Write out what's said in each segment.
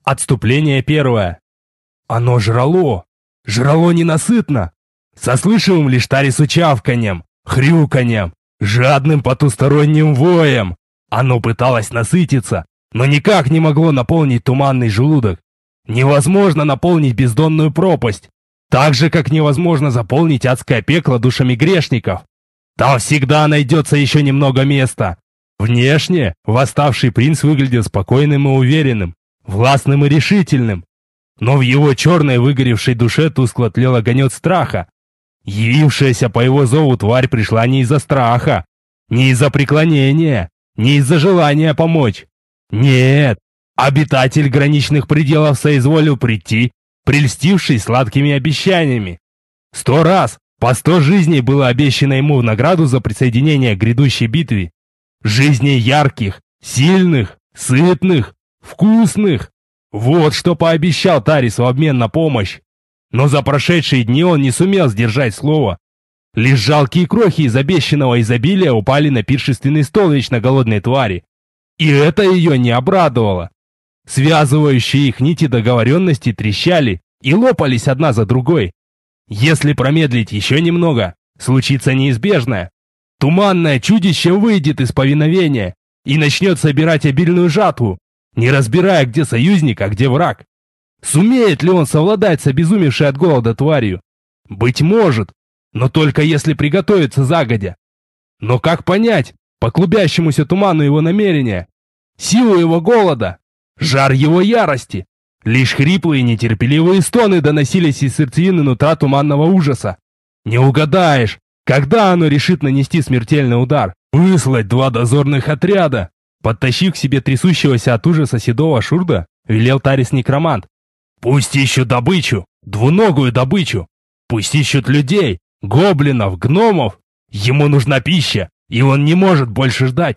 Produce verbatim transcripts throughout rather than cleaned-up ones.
Отступление первое. Оно жрало. Жрало ненасытно. Со слышимым лишь Тарису чавканьем, хрюканьем, жадным потусторонним воем. Оно пыталось насытиться, но никак не могло наполнить туманный желудок. Невозможно наполнить бездонную пропасть, так же, как невозможно заполнить адское пекло душами грешников. Там всегда найдется еще немного места. Внешне восставший принц выглядел спокойным и уверенным, властным и решительным. Но в его черной выгоревшей душе тускло тлел огонек страха. Явившаяся по его зову тварь пришла не из-за страха, не из-за преклонения, не из-за желания помочь. Нет, обитатель граничных пределов соизволил прийти, прельстившись сладкими обещаниями. Сто раз, по сто жизней было обещано ему в награду за присоединение к грядущей битве. Жизней ярких, сильных, сытных, вкусных. Вот что пообещал Тарис в обмен на помощь. Но за прошедшие дни он не сумел сдержать слово. Лишь жалкие крохи из обещанного изобилия упали на пиршественный стол вечно голодной твари. И это ее не обрадовало. Связывающие их нити договоренности трещали и лопались одна за другой. Если промедлить еще немного, случится неизбежное. Туманное чудище выйдет из повиновения и начнет собирать обильную жатву, не разбирая, где союзник, а где враг. Сумеет ли он совладать с обезумевшей от голода тварью? Быть может, но только если приготовиться загодя. Но как понять по клубящемуся туману его намерения, силу его голода, жар его ярости? Лишь хриплые нетерпеливые стоны доносились из сердцевины нутра туманного ужаса. Не угадаешь, когда оно решит нанести смертельный удар. Выслать два дозорных отряда. Подтащив к себе трясущегося от ужаса седого шурда, велел Тарис-некромант. Пусть ищут добычу, двуногую добычу. Пусть ищут людей, гоблинов, гномов. Ему нужна пища, и он не может больше ждать.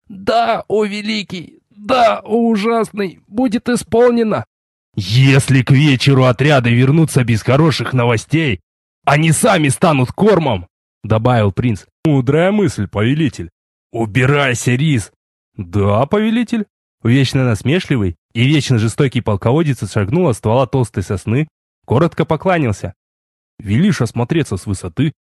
Да, о великий, да, о ужасный, будет исполнено. Если к вечеру отряды вернутся без хороших новостей, они сами станут кормом, добавил принц. Мудрая мысль, повелитель. Убирайся, Рис. Да, повелитель. Вечно насмешливый и вечно жестокий полководец шагнул от ствола толстой сосны, коротко покланялся. Велишь осмотреться с высоты?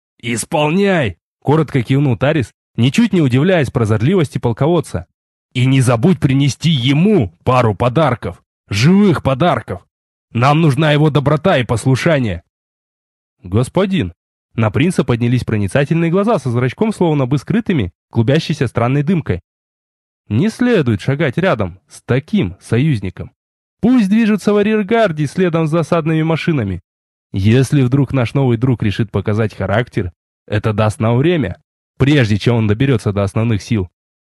Исполняй! Коротко кивнул Тарис, ничуть не удивляясь прозорливости полководца. И не забудь принести ему пару подарков, живых подарков. Нам нужна его доброта и послушание. Господин, на принца поднялись проницательные глаза со зрачком, словно бы скрытыми, клубящейся странной дымкой. Не следует шагать рядом с таким союзником. Пусть движется в арьергарде следом за засадными машинами. Если вдруг наш новый друг решит показать характер, это даст нам время, прежде чем он доберется до основных сил.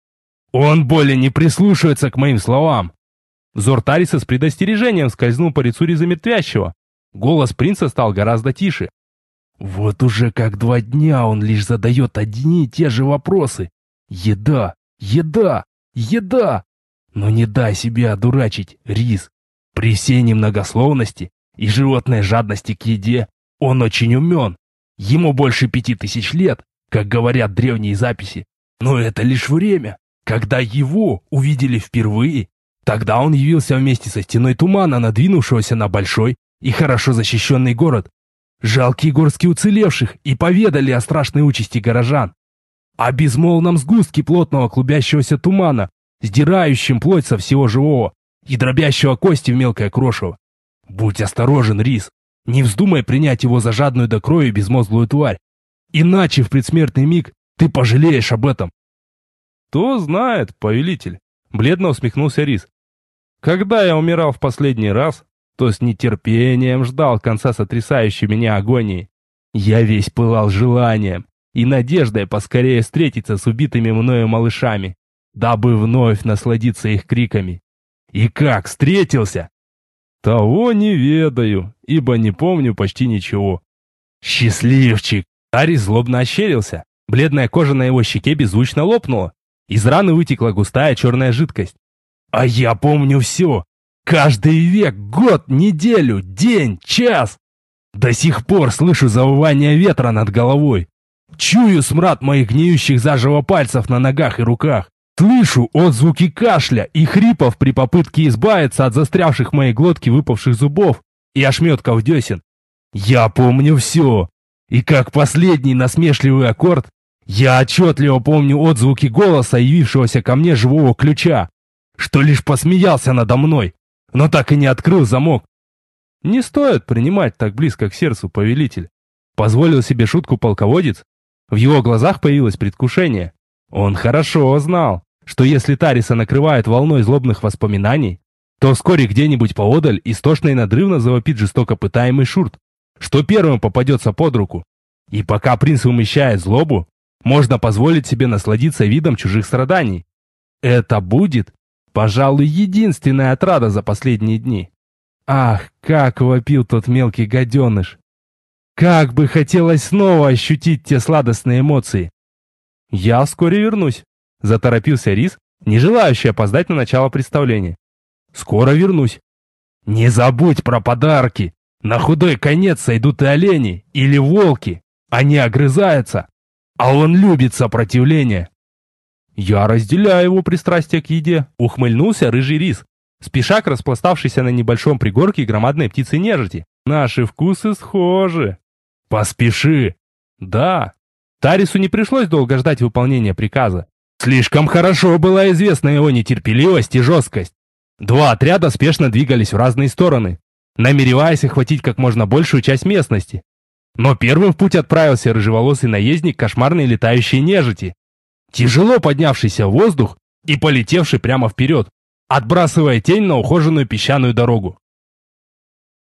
Он более не прислушивается к моим словам. Взор Тариса с предостережением скользнул по лицу Ризамертвящего. Голос принца стал гораздо тише. Вот уже как два дня он лишь задает одни и те же вопросы. Еда, еда, еда. Но не дай себя одурачить, Риз. При всей немногословности и животной жадности к еде он очень умен. Ему больше пяти тысяч лет, как говорят древние записи. Но это лишь время. Когда его увидели впервые, тогда он явился вместе со стеной тумана, надвинувшегося на большой и хорошо защищенный город. Жалкие горстки уцелевших и поведали о страшной участи горожан. О безмолвном сгустке плотного клубящегося тумана, сдирающем плоть со всего живого и дробящего кости в мелкое крошево. Будь осторожен, Рис, не вздумай принять его за жадную до крови безмозглую тварь. Иначе в предсмертный миг ты пожалеешь об этом. Кто знает, повелитель, бледно усмехнулся Рис. Когда я умирал в последний раз, то с нетерпением ждал конца сотрясающей меня агонии. Я весь пылал желанием и надеждой поскорее встретиться с убитыми мною малышами, дабы вновь насладиться их криками. И как встретился? Того не ведаю, ибо не помню почти ничего. Счастливчик! Тарис злобно ощерился. Бледная кожа на его щеке беззвучно лопнула. Из раны вытекла густая черная жидкость. А я помню все. Каждый век, год, неделю, день, час. До сих пор слышу завывание ветра над головой. Чую смрад моих гниющих заживо пальцев на ногах и руках. Слышу отзвуки кашля и хрипов при попытке избавиться от застрявших в моей глотке выпавших зубов и ошметков десен. Я помню все. И как последний насмешливый аккорд, я отчетливо помню отзвуки голоса, явившегося ко мне живого ключа, что лишь посмеялся надо мной, но так и не открыл замок. Не стоит принимать так близко к сердцу, повелитель. Позволил себе шутку полководец. В его глазах появилось предвкушение. Он хорошо знал, что если Тариса накрывает волной злобных воспоминаний, то вскоре где-нибудь поодаль истошно и надрывно завопит жестоко пытаемый Шурт, что первым попадется под руку. И пока принц вымещает злобу, можно позволить себе насладиться видом чужих страданий. Это будет, пожалуй, единственная отрада за последние дни. Ах, как вопил тот мелкий гаденыш! Как бы хотелось снова ощутить те сладостные эмоции. Я вскоре вернусь, заторопился Рис, не желающий опоздать на начало представления. Скоро вернусь. Не забудь про подарки. На худой конец сойдут и олени, или волки. Они огрызаются, а он любит сопротивление. Я разделяю его пристрастие к еде, ухмыльнулся рыжий Рис, спеша к распластавшейся на небольшом пригорке громадной птицы нежити. Наши вкусы схожи. Поспеши. Да. Тарису не пришлось долго ждать выполнения приказа. Слишком хорошо была известна его нетерпеливость и жесткость. Два отряда спешно двигались в разные стороны, намереваясь охватить как можно большую часть местности. Но первым в путь отправился рыжеволосый наездник кошмарной летающей нежити, тяжело поднявшийся в воздух и полетевший прямо вперед, отбрасывая тень на ухоженную песчаную дорогу.